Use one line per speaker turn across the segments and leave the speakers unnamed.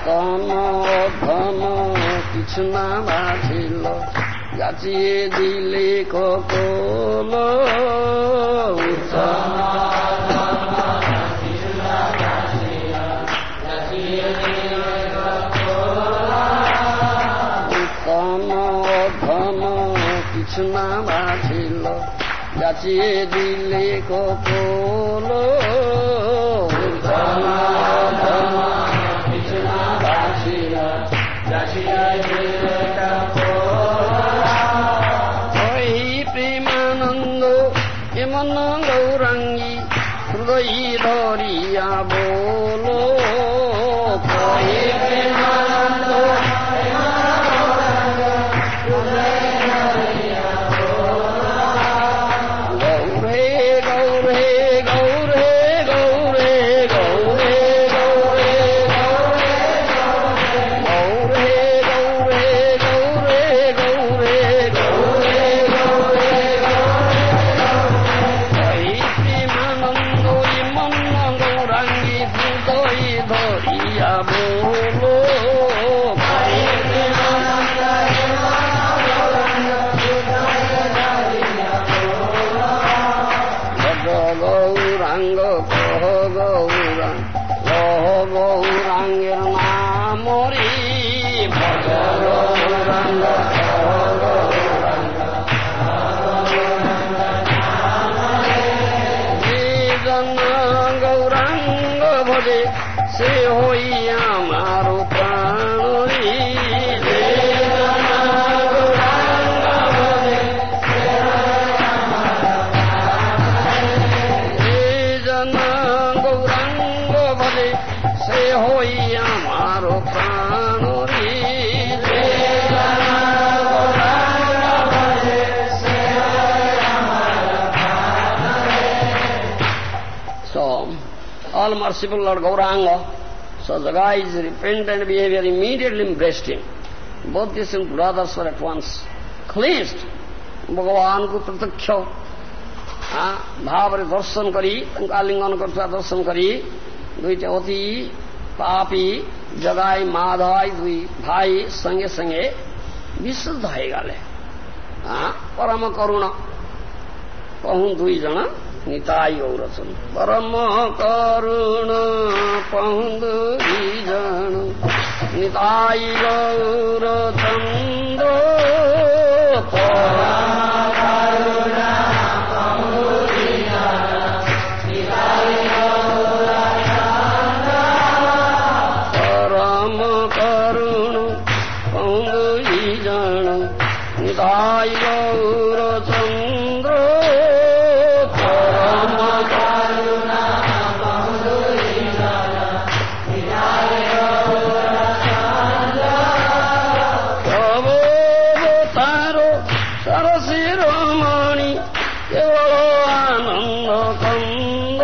উত্তম ধন কিছু না বাঁচিল যাচিয়ে দিলে কপল উত্তম ধন কিছু না বাঁচিল যাচিয়ে দিলে কপল উত্তম ধন কিছু না বাঁচিল যাচিয়ে দিলে ওই প্রেমানন্দ এমন গৌরাঙ্গী হৃদয় ধরিয়া বলো ওই প্রেমানন্দ গৌরাঙ্গের নাম রে ভজ গৌরাঙ্গ যে জন গৌরাঙ্গ ভজে সে হইয়া আমার প্রাণ রে হইয়া আমার প্রাণ রে So, all merciful Lord Gauranga, so the guy's repentant behavior immediately embraced him. Both these brothers were at once cleansed. Bhagavan को प्रत्यक्ष भाव दर्शन करी आलिंगन करता दर्शन करी दुईटा अति पापी जगाई माधवाई दुई भाई संगे संगे विशुद्ध हो गले परम करुण कहूँ दुई जन निताई गौरचन परम करुण कहूँ दुई जन निताई गौरचंद्र निताई गौरचंद्र परम करुणा तब तारो सरशिरोमणि केवल आनंद कंद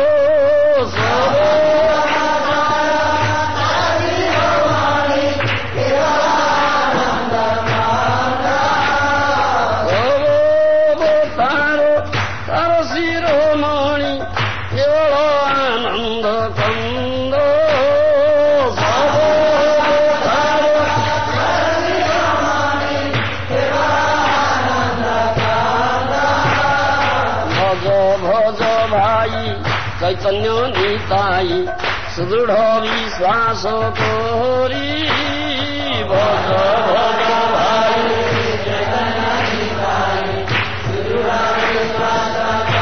चैतन्य निताई सुदृढ़ विश्वास तोरी भज भज भाई चैतन्य निताई सुदृढ़ विश्वास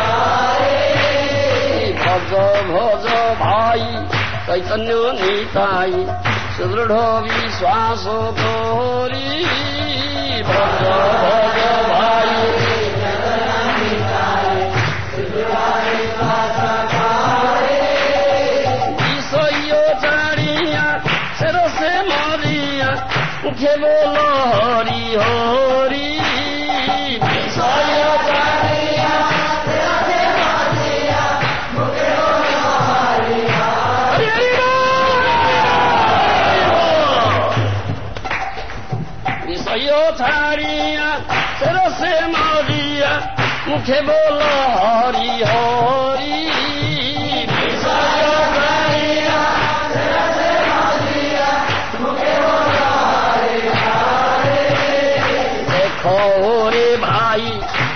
भज भज भाई चैतन्य निताई सुदृढ़ विश्वास तोरी भज भज भाई मुखे बोलो हरि हरि विषय जानिया तेरे मानिया मुखे बोलो हरि हरि विषय छाड़िया तेरे से मारिया मुखे बोलो हरि हरि विषय छाड़िया तेरे से मारिया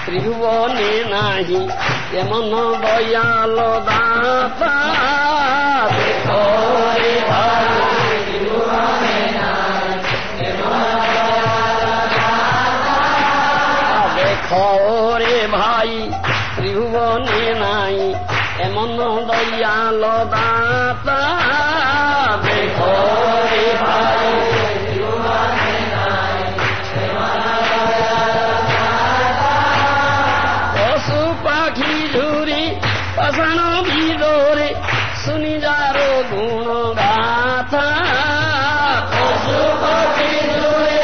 ত্রিভুবনে নাহি এমন দয়াল দাতা দেখো রে ভাই ত্রিভুবনে নাহি এমন দয়াল দাতা দেখো রে ভাই ত্রিভুবনে নাই এমন দয়াল দাতা দেখো রে ভাই ত্রিভুবনে নাই এমন দয়াল দাতা পশু পাখি ঝুরি পাষাণ ভিতরে শুনি যার গুণ গাথা পশু পাখি ঝুরি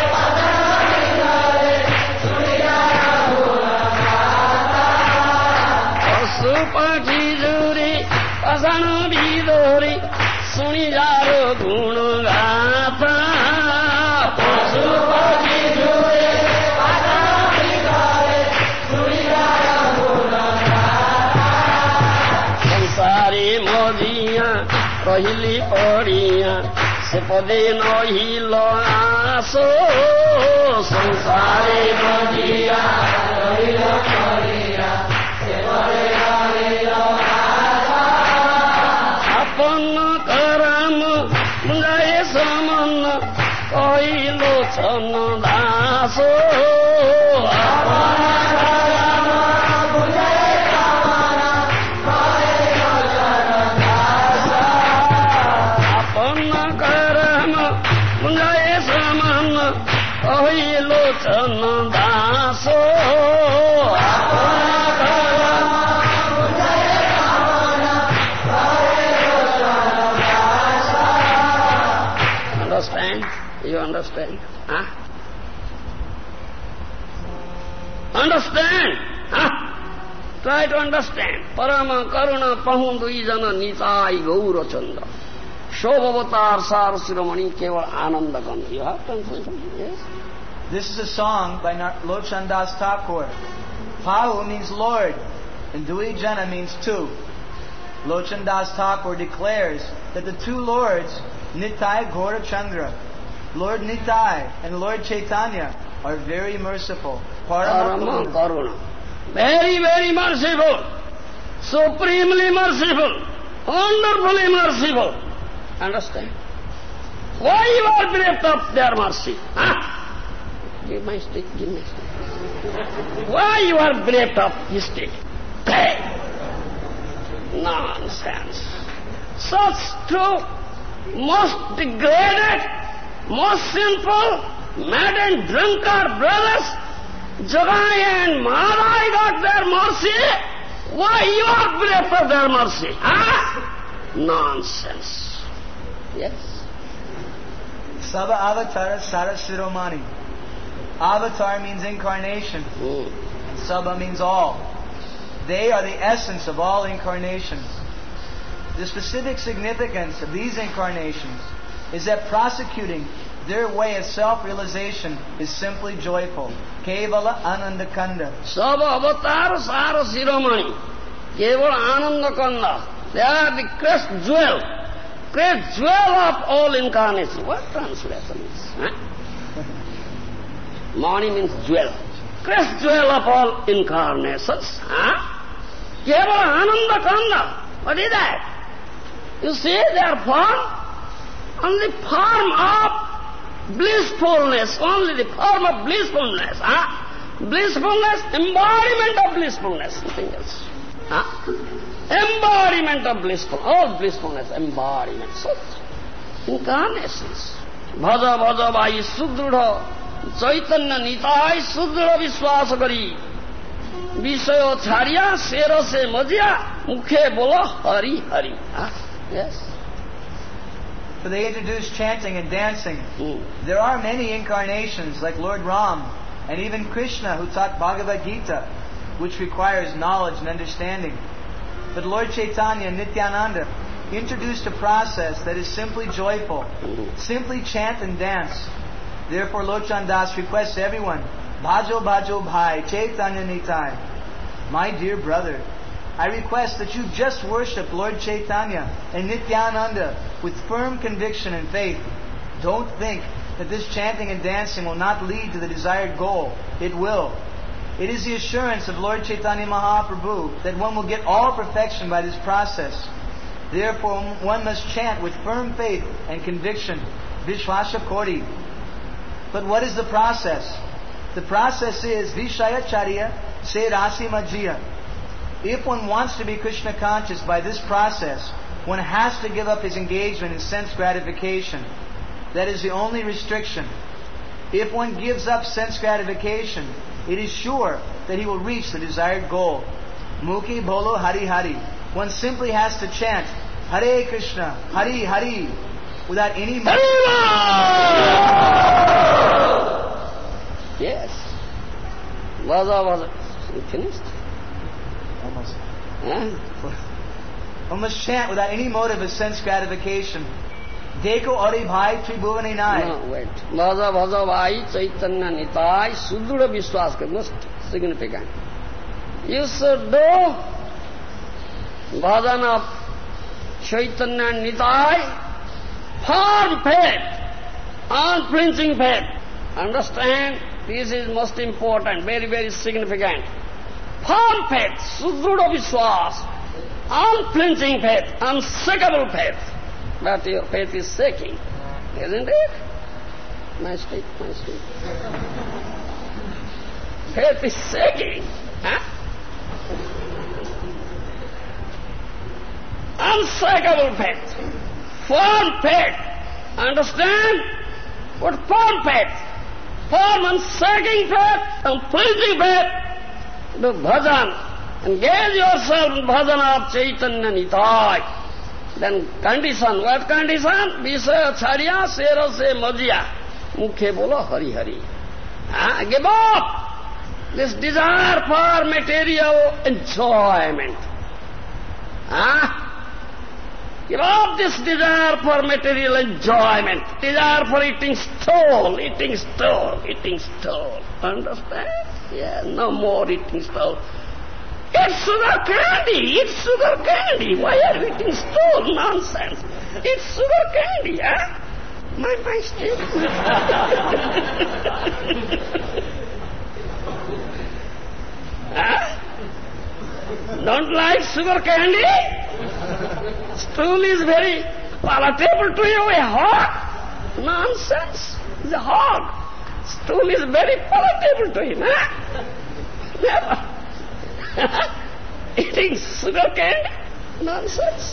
পাখি জুড়ে পাষাণ ভিতরে শুনি যার গুণ গাথা পশু পাখি জুড়ে পাষাণ ভিতরে শুনি যার গুণ গাথা সংসারে মজিয়া রহিলি পড়িয়া সে পদে নহিল আসো সংসারে মজিয়া রহিল পড়িয়া আপন করম মুঙ্গায়ে সমন কইলোচন দাস আপন করম মুঙ্গায়ে সমন কইলোচন Das Understand? You understand? Huh? Understand? Huh? Try to understand. Parama karuna pahundui jana nitai gaura chanda. Shobhavatar sar siramani keval ananda gandha. You have translation? Yes?
This is a song by Lochan Das Thakur. Pahu means Lord, and Dui Jana means two. Lochan Das Thakur declares that the two Lords, Nitai Gaura Chandra, Lord Nitai and Lord Chaitanya, are very merciful.
Parama Karuna. Very, very merciful. Supremely merciful. Wonderfully merciful. Understand? Why you are bereft of their mercy? Huh? Give my stick, give me stick. Why you are bereft of his stick? Nonsense. Such true, most degraded, most sinful, mad and drunkard brothers, Jagai and Madai got their mercy. Why you are bereft of their mercy? Huh? Nonsense. Yes.
Saba Avatara Sara Shiromani. Avatar means incarnation. Saba means all. They are the essence of all incarnations. The specific significance of these incarnations is that prosecuting their way of self-realization is simply joyful. Kevala Anandakanda.
Saba Avatar Sara Shiromani. Kevala Anandakanda. They are the crest jewel. Crest jewel of all incarnations. What translation is? Huh? Mani means jewel. Crest jewel of all incarnations. Huh? Kevala Anandakanda. What is that? You see, they are form on the form of blissfulness, only the form of blissfulness. Huh? Blissfulness, embodiment of blissfulness, nothing else. Huh? Embodiment of blissfulness, all blissfulness, embodiment, such incarnations. Bhaja bhaja bhai sudrudha, chaitanya nitai sudrudha vishwasa kari. Vishayo chhariya, sera se majiya, mukhe bola hari hari. Huh? Yes.
So they introduced chanting and dancing. There are many incarnations like Lord Ram and even Krishna who taught Bhagavad Gita, which requires knowledge and understanding. But Lord Chaitanya and Nityananda introduced a process that is simply joyful. Simply chant and dance. Therefore Lochan Das requests everyone, Bhajo Bhajo Bhai Chaitanya Nitai. My dear brother, I request that you just worship Lord Chaitanya and Nityananda with firm conviction and faith. Don't think that this chanting and dancing will not lead to the desired goal. It will. It is the assurance of Lord Chaitanya Mahaprabhu that one will get all perfection by this process. Therefore, one must chant with firm faith and conviction, Vishwasa Kori. But what is the process? The process is Vishayacharya Se Rasi Majjiya. If one wants to be Krishna conscious by this process, one has to give up his engagement in sense gratification. That is the only restriction. If one gives up sense gratification, it is sure that he will reach the desired goal. Mukhi Bolo Hari Hari. One simply has to chant Hare Krishna, Hari Hari, without any...
Yes. You finished?
Almost.
Huh?
One must chant without any motive of sense gratification. Deko Ori Bhai Tribhuvani Nai.
No, wait. Bhaja Bhaja Bhai Chaitanya Nitai Sudhuda Vishwas, most significant. You should do bhajan of Chaitanya Nitai, firm faith, unflinching faith. Understand? This is most important, very, very significant. Firm faith, Sudhuda Vishwas, unflinching faith, unshakable faith. But your faith is shaking, isn't it? Nice speak. Faith is shaking. Huh? Unshakable faith. Firm faith. Understand? What firm faith? Firm unshaking faith, unflinching faith. Do bhajan. Engage yourself in bhajan of Chaitanya Nitai. Then condition, what condition? Visaya Charya Serase Majjiya. Mukhe bolo Hari Hari. Give up this desire for material enjoyment. Give up this desire for material enjoyment. Desire for eating stole. Understand? Yeah, no more eating stole. It's sugar candy. Why are you eating stole? Nonsense. It's sugar candy, huh? My statement. Don't like sugar candy? Stool is very palatable to you, a hog? Nonsense. It's a hog. Stool is very palatable to him, huh? Never. Eating sugar candy? Nonsense.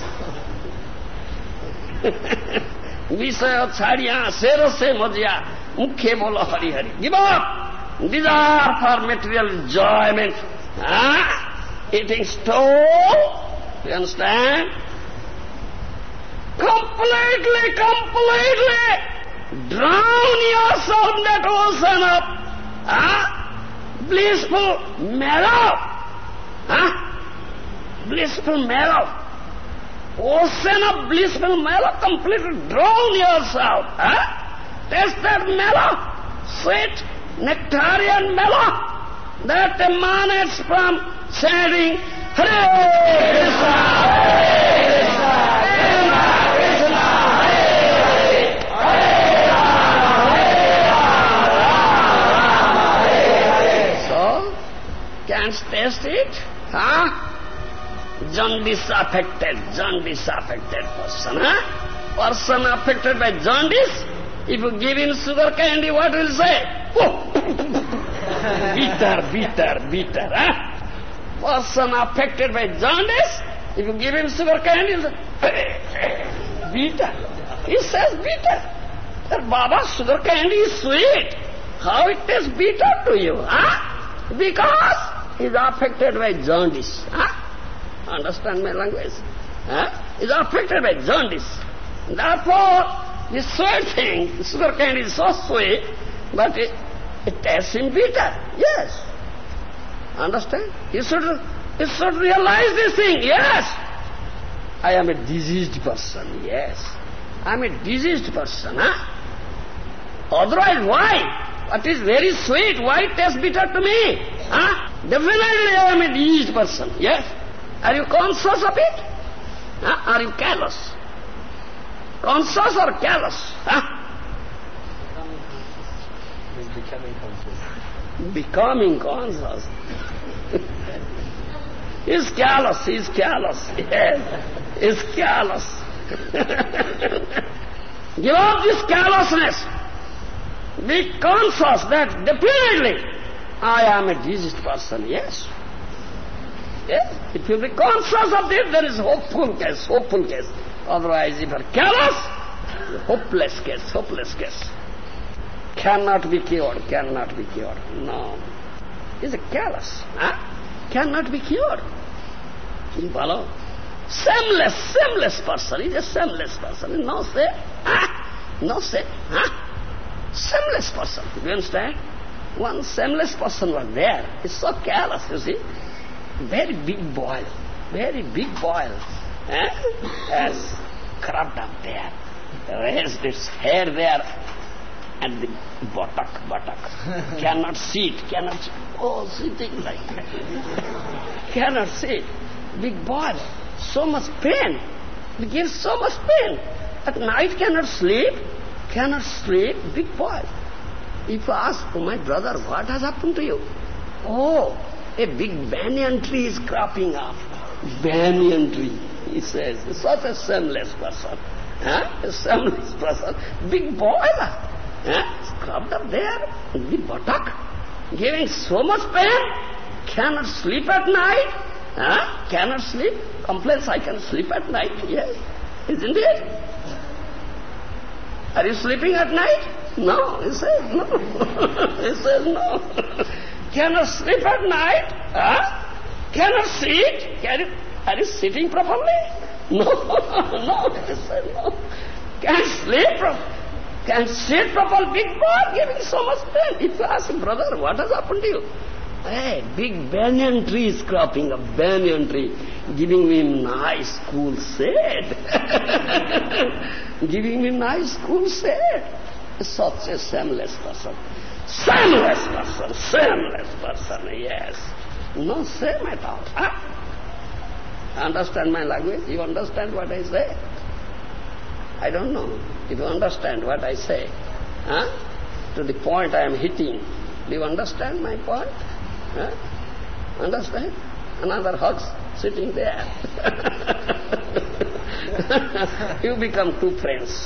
Visaya Charya Serase Majjiya. Mukhe bolo Hari Hari. Give up desire for material enjoyment. Eating stole. You understand? Completely drown yourself in that ocean of blissful marrow. Blissful marrow. Ocean of blissful marrow, completely drown yourself. Taste that marrow, sweet nectarian marrow that emanates from chanting Hare Krishna, Hare Krishna, Krishna Krishna, Hare Hare, Hare Rama, So, can't taste it? Jaundice affected person. Person affected by jaundice, if you give him sugar candy, what will he say? Oh, bitter. Person affected by jaundice, if you give him sugar candy, he'll say, bitter. He says bitter. But Baba, sugar candy is sweet. How it tastes bitter to you? Because he is affected by jaundice. Understand my language? Is affected by jaundice. Therefore, this sweet thing, sugar candy is so sweet, but it tastes him bitter. Yes. Understand? You should realize this thing. Yes. I am a diseased person. Yes. I am a diseased person. Otherwise, why? What is very sweet, why it tastes bitter to me? Definitely I am a diseased person. Yes. Are you conscious of it? Are you callous? Conscious or callous?
Becoming conscious.
becoming conscious. He's callous, yes, he's callous. Give up this callousness. Be conscious that definitely I am a diseased person, yes. Yes, if you be conscious of this, there is hopeful case. Otherwise, if you are callous, hopeless case. Cannot be cured. No. He's a callous. Cannot be cured. You follow? Shameless person. He's a shameless person. No say. Shameless person. Do you understand? One shameless person was there. He's so callous, you see. Very big boil. Has cropped up there. Raised its hair there. And the buttock. Cannot sit. Sitting like that. Cannot sit. Big boil. So much pain. It gives so much pain. At night cannot sleep. Big boil. If you ask, oh my brother, what has happened to you? Oh, a big banyan tree is cropping up. Banyan tree, he says. Such a shameless person. A shameless person. Big boiler. It's cropped up there, the buttock, giving so much pain. Cannot sleep at night. Cannot sleep. Complains, I can sleep at night. Yes, isn't it? Are you sleeping at night? No, he says no. He says no. Cannot sleep at night? Cannot sit? Are you sitting properly? No, he says no. Can't sleep properly. Can't sit properly. Big boy giving so much pain. If you ask him, brother, what has happened to you? Hey, big banyan tree is cropping up, banyan tree, giving me nice cool shade. Giving me nice cool shade. Such a shameless person. Shameless person, yes. No shame at all. Understand my language? You understand what I say? I don't know if you understand what I say. To the point I am hitting. Do you understand my point? Understand? Another hug's sitting there. You become two friends.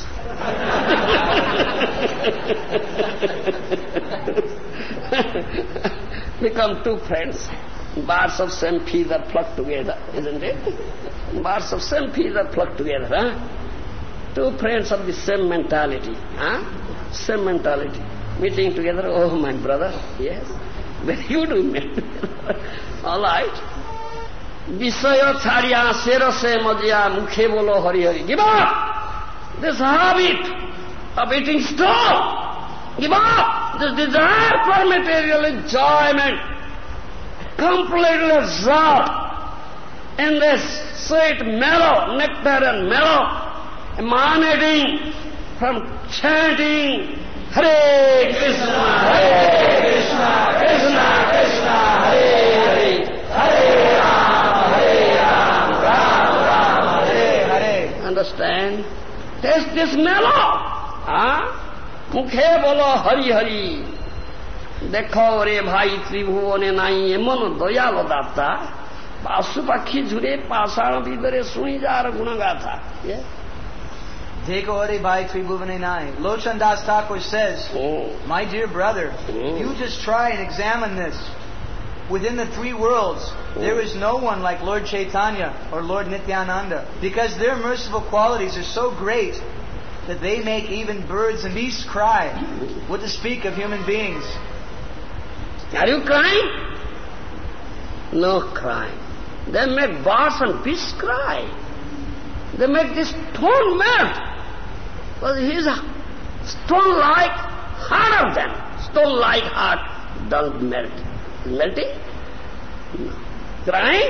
Become two friends. Birds of same feather flock together, isn't it? Birds of same feather flock together, Two friends of the same mentality, Same mentality. Meeting together, oh my brother, yes. When you do meet together, all right. Visaya chariya serase majya mukhe bolo hari hari. Give up this habit of eating stuff. Give up this desire for material enjoyment. Completely absorbed in this sweet mellow, nectar and mellow, emanating from chanting Hare Krishna, Krishna Krishna, Hare Hare, Hare Ram, Ram, Hare Hare. Understand? Taste this mellow. Mukhe bolo Hari Hari. দেখো রে ভাই ত্রিভুবনে নাই এমন দয়াল দাতা পাশু পাখি ঝুরে পাষাণ ভিতরে শুনি যার গুণগাথা
Dekho Hare Bhai Tribhuvane Nai. Lochan Das Thakur says, my dear brother, you just try and examine this. Within the three worlds, there is no one like Lord Chaitanya or Lord Nityananda, because their merciful qualities are so great that they make even birds and beasts cry. What to speak of human beings?
Are you crying? No crying. They make birds and beasts cry. They make this stone melt. Because he is a stone-like heart of them. Stone-like heart don't melt. Melting? No. Crying?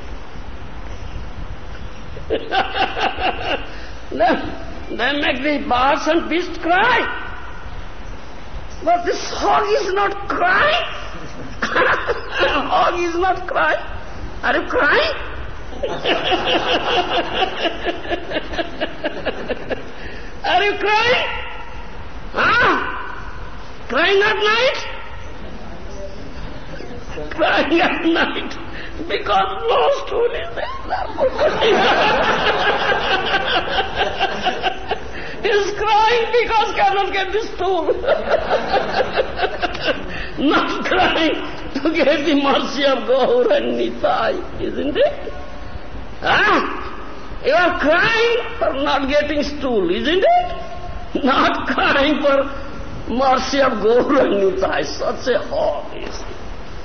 They make the birds and beasts cry. But this hog is not crying. Hog is not crying. Are you crying? Are you crying? Crying at night? crying at night because no stool is there. He's crying because cannot get the stool. Not crying to get the mercy of Gaur and Nitai, isn't it? You are crying for not getting stool, isn't it? Not crying for mercy of Gaur and Nitai. Such a hog is he.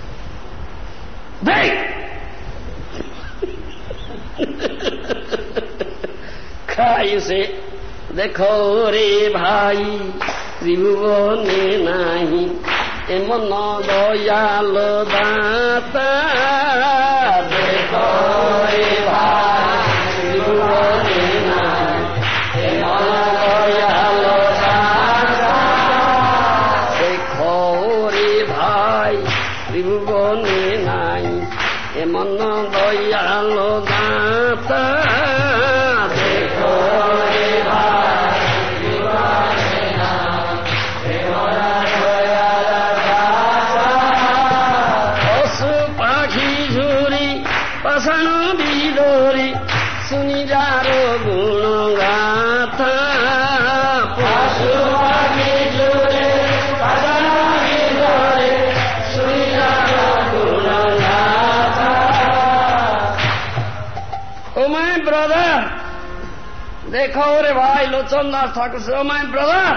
Cry, you say, देखो रे भाई त्रिभुवने नाही एमन दयाल दाता देखो रे भाई त्रिभुवने नाही एमन दयाल दाता देखो रे भाई त्रिभुवने नाही एमन दयाल दाता देखो देखो रे भाई Lochan Das Thakur said, oh my brother,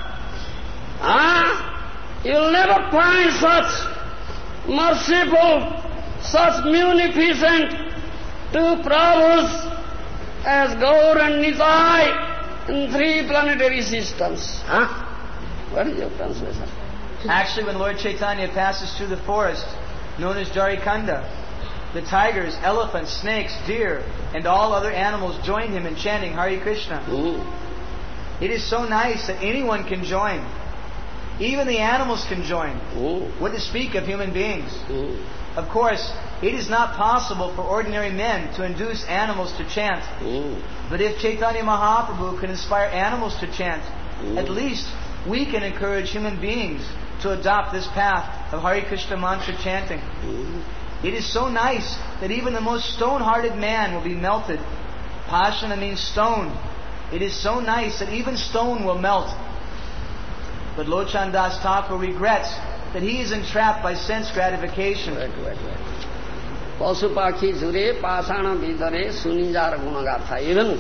you'll never find such merciful, such munificent two Prabhus as Gaur and Nitai in 3 planetary systems. What is your translation?
Actually, when Lord Chaitanya passes through the forest known as Jarikanda, the tigers, elephants, snakes, deer, and all other animals joined him in chanting Hare Krishna. It is so nice that anyone can join. Even the animals can join. What to speak of human beings? Of course, it is not possible for ordinary men to induce animals to chant. But if Chaitanya Mahaprabhu can inspire animals to chant, at least we can encourage human beings to adopt this path of Hare Krishna mantra chanting. It is so nice that even the most stone-hearted man will be melted. Pashana means stone. It is so nice that even stone will melt. But Lochan Das Thakur regrets that he is entrapped by sense gratification.
Pasupakhi jure pasana vidare sunijar gunagatha. Even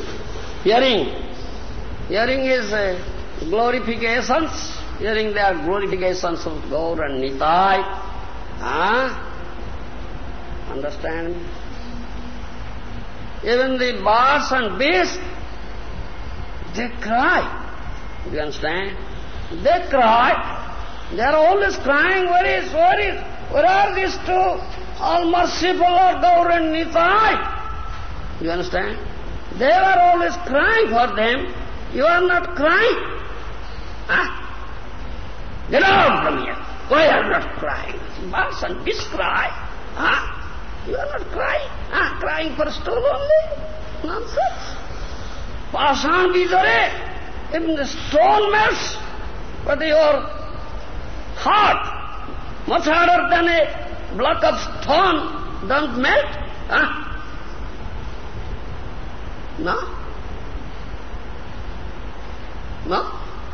hearing is glorifications. Hearing their glorifications of Gaur and Nitai. Understand? Even the birds and beasts, they cry. You understand? They cry. They are always crying, where are these two? All merciful Lord Gaur and Nitai. You understand? They are always crying for them. You are not crying. Get out from here. Why are you not crying? Birds and beasts cry. You are not crying? Crying for stool only? Nonsense. Pasan vidare, even the stone melts, but your heart, much harder than a block of stone, don't melt? No? No?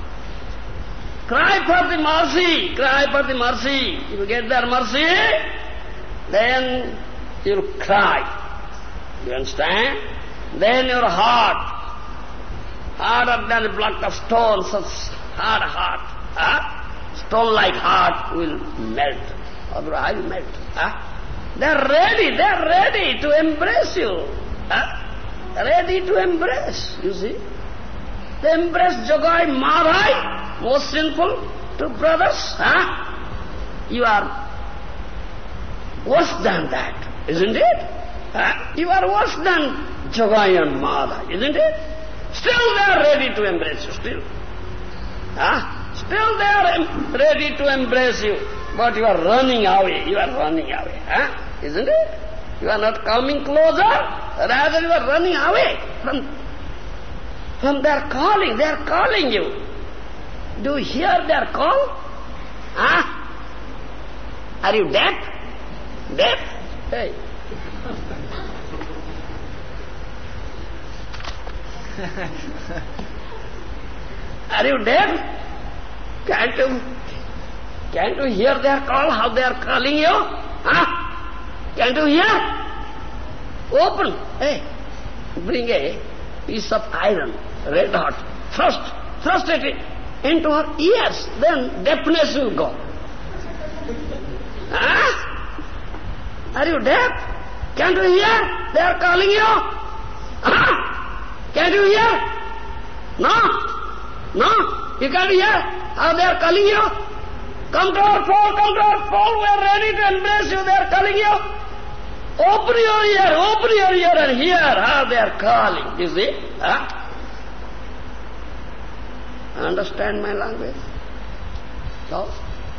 Cry for the mercy, cry for the mercy. If you get their mercy, then you'll cry. You understand? Then your heart, harder than a block of stone, such hard heart, stone-like heart will melt, otherwise melt. They're ready to embrace you. Ready to embrace, you see. They embrace Jogai Madhai, most sinful, two brothers. You are worse than that, isn't it? You are worse than Jogai and Madhai, isn't it? Still they are ready to embrace you, still. Still they are ready to embrace you, but you are running away, isn't it? You are not coming closer, rather you are running away from their calling. They are calling you. Do you hear their call? Are you deaf? Deaf? Hey. Are you deaf? Can't you hear their call, how they are calling you? Huh? Can't you hear? Open. Hey, bring a piece of iron, red hot. Thrust it into her ears. Then deafness will go. Huh? Are you deaf? Can't you hear? They are calling you. Huh? Can't you hear? No, you can't hear how they are calling you. Come to our fold, we are ready to embrace you, they are calling you. Open your ear and hear how they are calling, you see. Huh? Understand my language? So,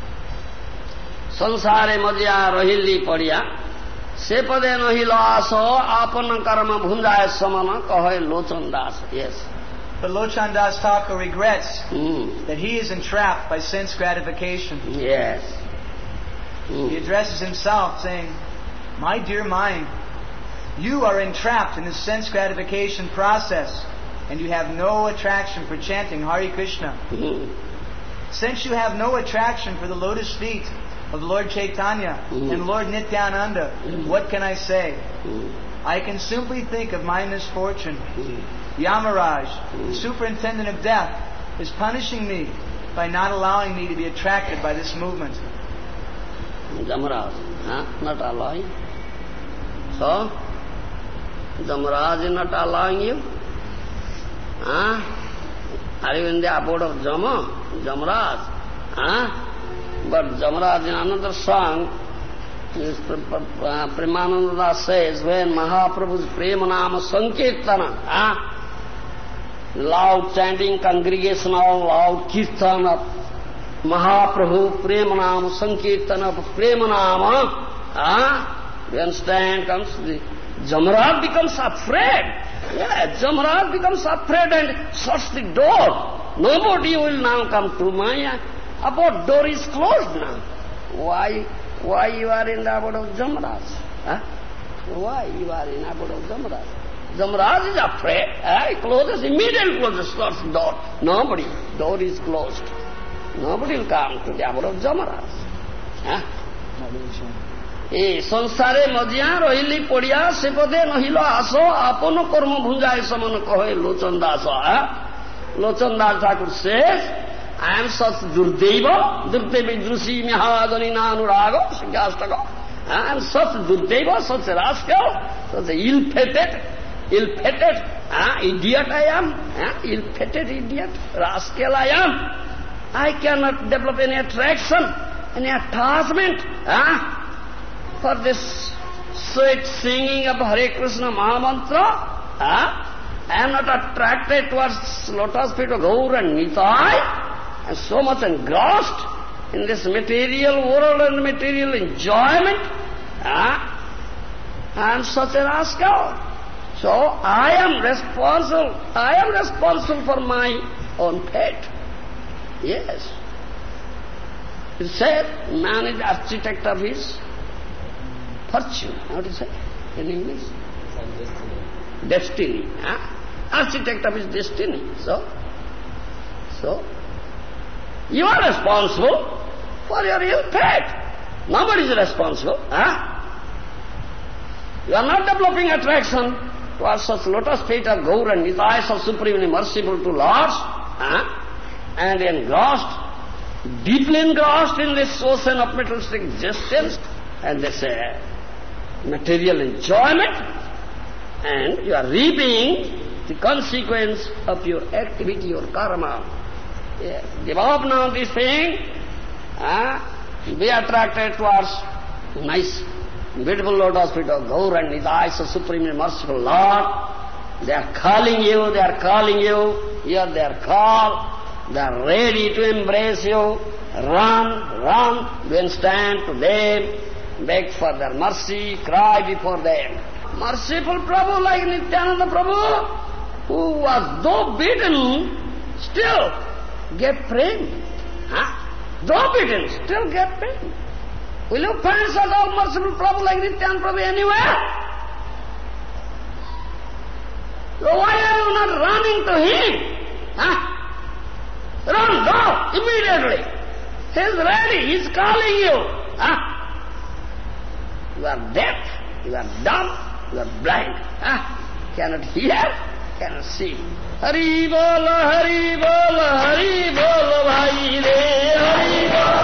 संसारे मजिया रहिली पड़िया से पदे नहीं लास आपन कर्म भुंजाए समन कहे Lochan Das. Yes.
But Lochan Das Thakur regrets that he is entrapped by sense gratification.
Yes.
He addresses himself saying, "My dear mind, you are entrapped in the sense gratification process and you have no attraction for chanting Hare Krishna. Since you have no attraction for the lotus feet of Lord Chaitanya and Lord Nityananda, what can I say? I can simply think of my misfortune. Yamaraj, the superintendent of death, is punishing me by not allowing me to be attracted by this movement."
Yamaraj, not allowing? So, Yamaraj is not allowing you? Are you in the abode of Yamaraj? But Yamaraj in another song, Premananda says, when Mahaprabhu's Premanama Sankirtana, loud chanting, congregational loud kirtan of Mahaprabhu, Premanama Sankirtana of Premanama, you understand, comes the Yamaraj becomes afraid. Yeah, Yamaraj becomes afraid and shuts the door. Nobody will now come to my abode. Door is closed now. Why you are in the abode of Yamaraj? Why you are in the abode of Yamaraj? Yamaraj is afraid. He closes, immediately closes, shuts the door. Nobody. Door is closed. Nobody will come to the abode of Yamaraj. ए संसारे मजिया रहिली पड़िया से पदे नहिलो आसो आपन कर्म भुंजाए समन कहे Lochan Das. Lochon Das Thakur says, I am such Durdeva Drusi Mihadani Nanurago, Shikastaka. I am such Durdeva, such a rascal, such a ill-fated, idiot I am, ill-fated idiot, rascal I am. I cannot develop any attraction, any attachment for this sweet singing of Hare Krishna Mahamantra. I am not attracted towards lotus feet of Gaur and Nitai, and so much engrossed in this material world and material enjoyment. I am such a rascal. So I am responsible for my own fate. Yes. It said, man is the architect of his fortune. How do you say in English? Destiny. Architect of his destiny. So you are responsible for your ill fate. Nobody is responsible. You are not developing attraction towards such lotus feet of Gaur and Nitai, so supremely merciful to Lords, and engrossed, deeply engrossed in this ocean of materialistic existence, and this material enjoyment, and you are reaping the consequence of your activity, your karma. Yes. Give up now this thing, be attracted towards nice, beautiful lotus feet of Gaur and Nitai, so supremely merciful Lord. They are calling you, hear their call, they are ready to embrace you. Run, then stand to them, beg for their mercy, cry before them. Merciful Prabhu like Nityananda Prabhu, who was though beaten, still gave prema. Though beaten, still gave prema. Will you find such all merciful Prabhu like Nityananda Prabhu anywhere? So why are you not running to him? Huh? Run, go, immediately. He is ready, he is calling you. Huh? You are deaf, you are dumb, you are blind. Huh? Cannot hear, cannot see. Hari Bola, Hari Bola, Hari Bola, Bhai Re, Hari Bola.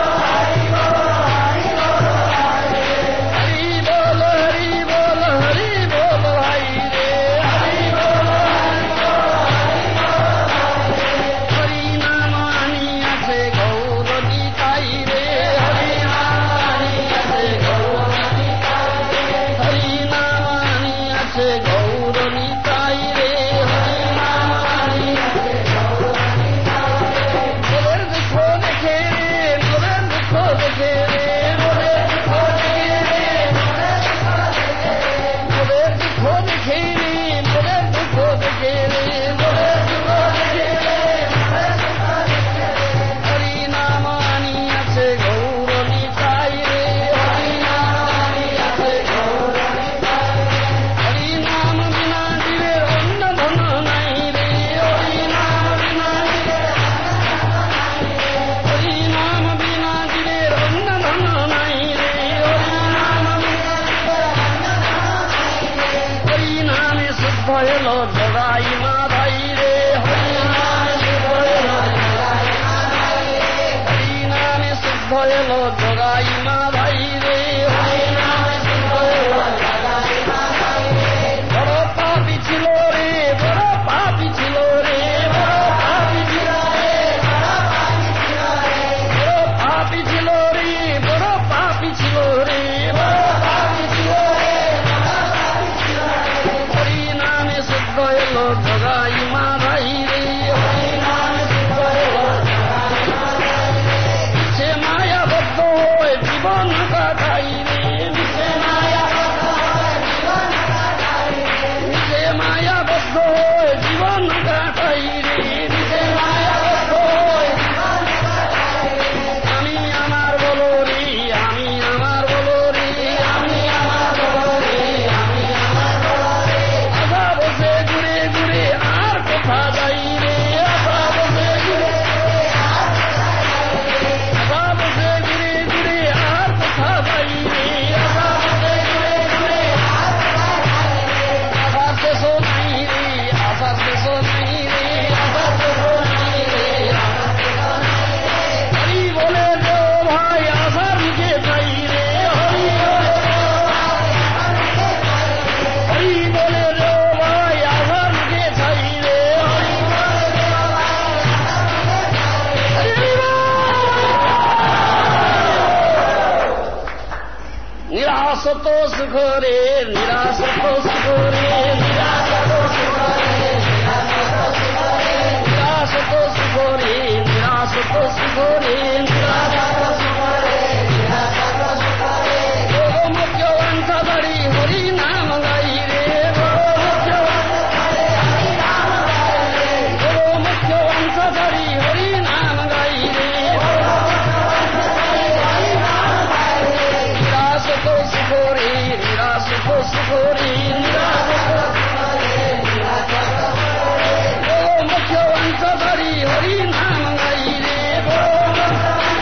Hari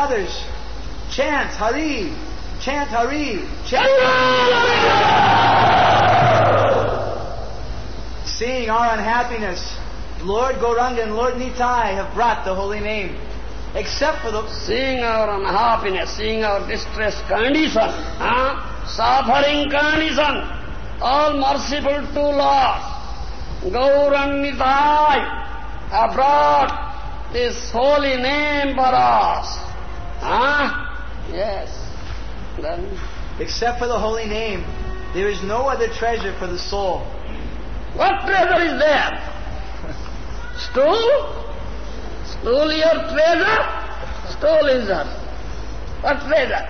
brothers, chant Hari, chant Hari, chant Seeing our unhappiness, Lord Gauranga and Lord Nitai have brought the holy name. Except for the...
Seeing our unhappiness, seeing our distressed condition, suffering condition, all merciful to Lord, Gauranga Nitai have brought this holy name for us. Yes. Then,
except for the holy name, there is no other treasure for the soul.
what treasure is there? Stool? Stool your treasure? Stool is that. What treasure?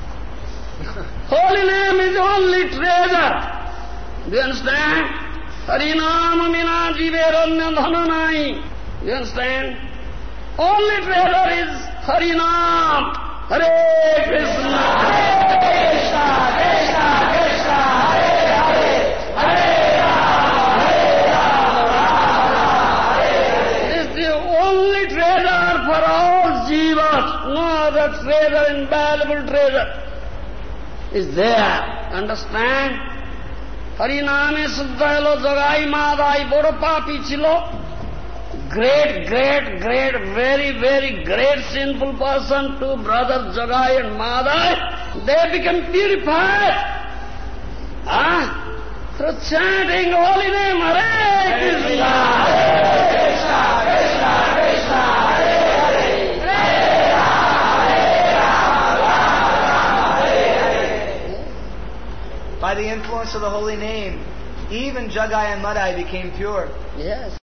Holy name is the only treasure. Do you understand? Harinam mina jiveranya dhananai. Do you understand? Only treasure is Harinam. Hare Krishna. Hare Krishna. Krishna Krishna. Hare Hare. Hare Rama. Hare Rama. This is the only treasure for all jivas. No other treasure, invaluable treasure is there. Understand? Hariname Suddhayalo Jagai Madai Bodopapi Chilo. Great, very, very great sinful person to brother Jagai and Madai, they become purified. Through chanting holy name, Hare Krishna, Hare Krishna, Krishna Krishna, Hare Hare, Hare Rama, Hare Rama, Hare Hare.
By the influence of the holy name, even Jagai and Madai became pure.
Yes.